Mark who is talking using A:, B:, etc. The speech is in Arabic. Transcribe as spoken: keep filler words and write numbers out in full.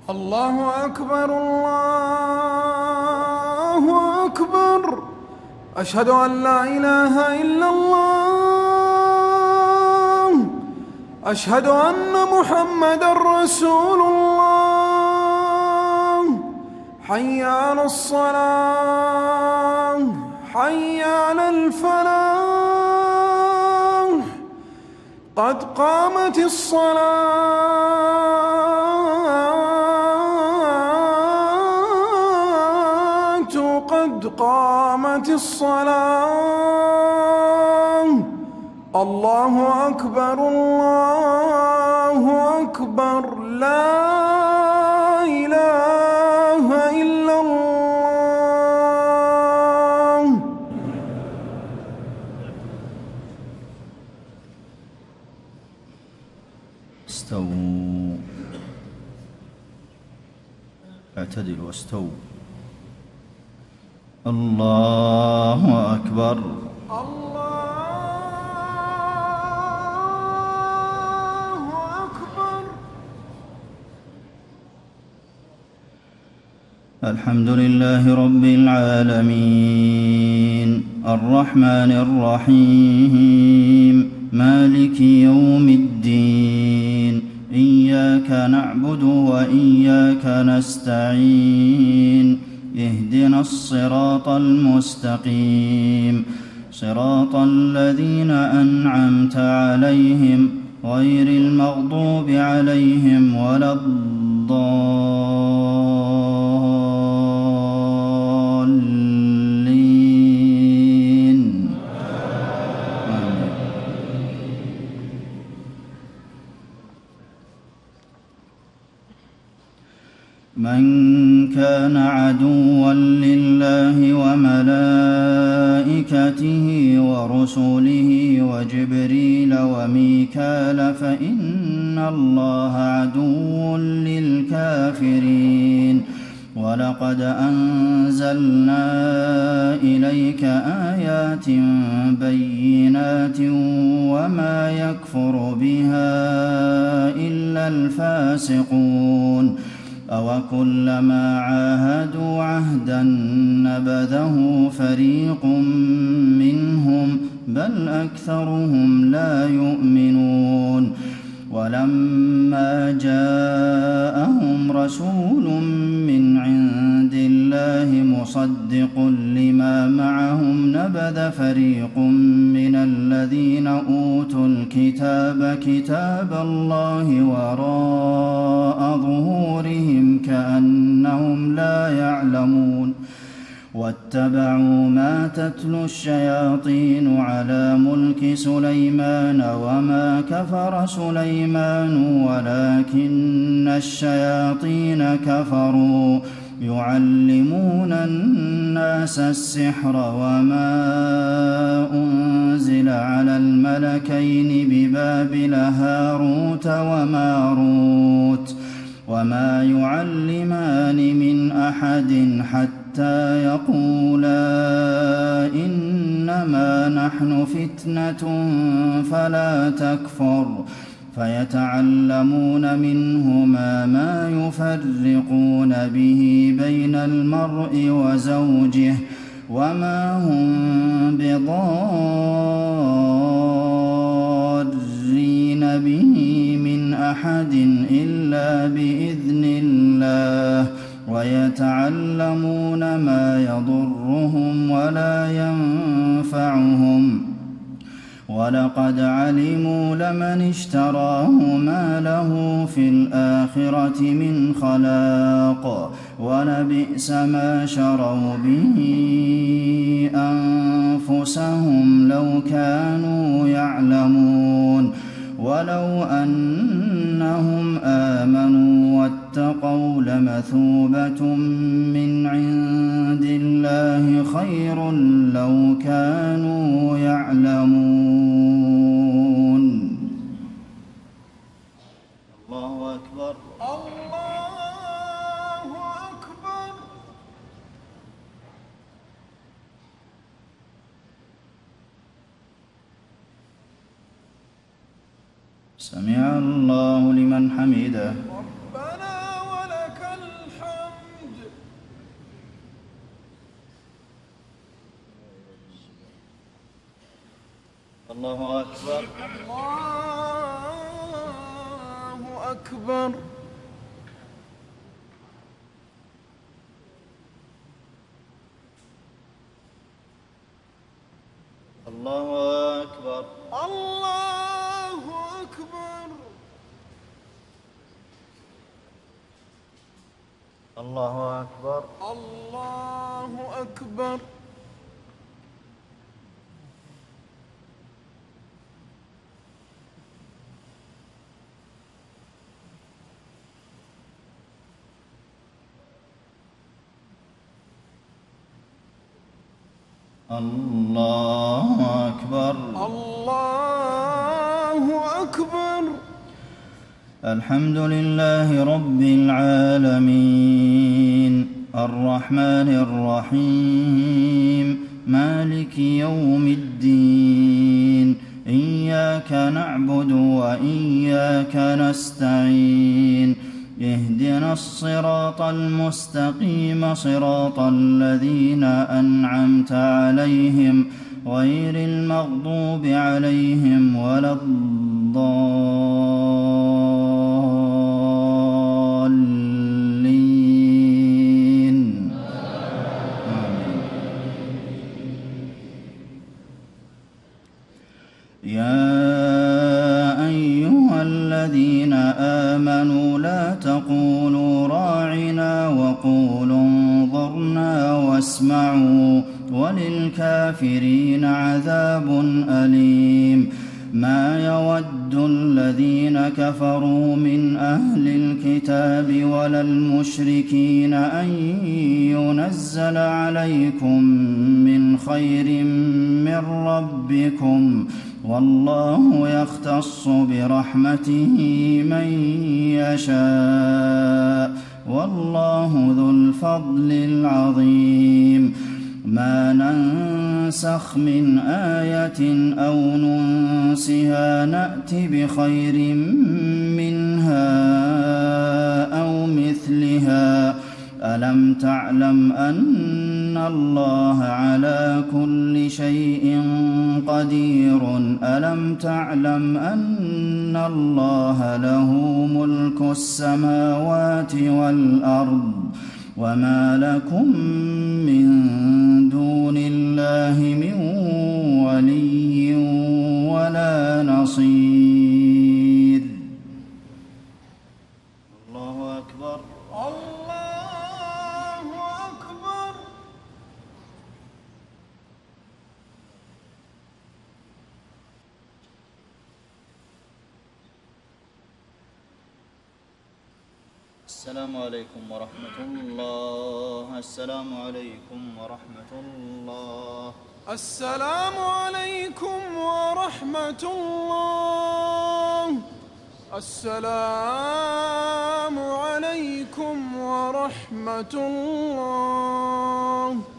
A: الله أكبر الله أكبر. أشهد أن لا إله إلا الله. أشهد أن محمدًا رسول الله. حي على الصلاة حي على الفلاح. قد قامت الصلاة قد قامت الصلاة. الله أكبر الله أكبر. لا إله إلا الله.
B: استووا اعتدلوا واستووا. الله أكبر
A: الله أكبر.
B: الحمد لله رب العالمين الرحمن الرحيم مالك يوم الدين. إياك نعبد وإياك نستعين. اهدنا الصراط المستقيم صراط الذين أنعمت عليهم غير المغضوب عليهم ولا الضالين. آمين. من كان عدوا لله وملائكته ورسله وجبريل وميكال فإن الله عدو للكافرين. ولقد أنزلنا إليك آيات بينات وما يكفر بها إلا الفاسقون. أوكلما عاهدوا عهدا نبذه فريق منهم بل أكثرهم لا يؤمنون. ولما جاءهم رسول من عند الله مصدق لما معهم نبذ فريق من الذين أوتوا الكتاب كتاب الله وراء ظهورهم كأنهم لا يعلمون. واتبعوا ما تتلو الشياطين على ملك سليمان وما كفر سليمان ولكن الشياطين كفروا يعلمون الناس السحر وما أنزل على الملكين ببابل هاروت وماروت وما يعلمان من أحد حتى يقولا إنما نحن فتنة فلا تكفر. فيتعلمون منهما ما يفرقون به بين المرء وزوجه وما هم بضارين به من أحد إلا بإذن الله. ويتعلمون ما يضرهم ولا ينفعهم. ولقد علموا لمن اشتراه ما له في الآخرة من خلاق. ولبئس ما شروا به أنفسهم لو كانوا يعلمون. ولو أنهم آمنوا واتقوا لمثوبة من عند الله خير لو كانوا يعلمون. الله أكبر
A: الله أكبر.
B: سمع الله لمن حمده.
A: ربنا ولك
B: الله أكبر.
A: الله أكبر.
B: الله أكبر.
A: الله أكبر.
B: الله أكبر.
A: الله أكبر.
B: الله أكبر.
A: الله أكبر.
B: الحمد لله رب العالمين الرحمن الرحيم مالك يوم الدين إياك نعبد وإياك نستعين اهدنا الصراط المستقيم صراط الذين أنعمت عليهم غير المغضوب عليهم ولا الضالين آمين. يا أيها الذين آمنوا لا تقولوا راعنا وقولوا انظرنا واسمعوا وللكافرين عذاب أليم. ما يود الذين كفروا من أهل الكتاب ولا المشركين أن ينزل عليكم من خير من ربكم والله يختص برحمته من يشاء والله ذو الفضل العظيم. ما ننسخ من آية أو ننسها نأت بخير منها أو مثلها. ألم تعلم أن الله على كل شيء قدير ألم تعلم أن الله له ملك السماوات والأرض وما لكم من دون الله من ولي ولا نصير. الله أكبر.
A: الله أكبر.
B: السلام عليكم ورحمة الله. السلام عليكم ورحمة الله.
A: السلام عليكم ورحمة الله. السلام عليكم ورحمة الله.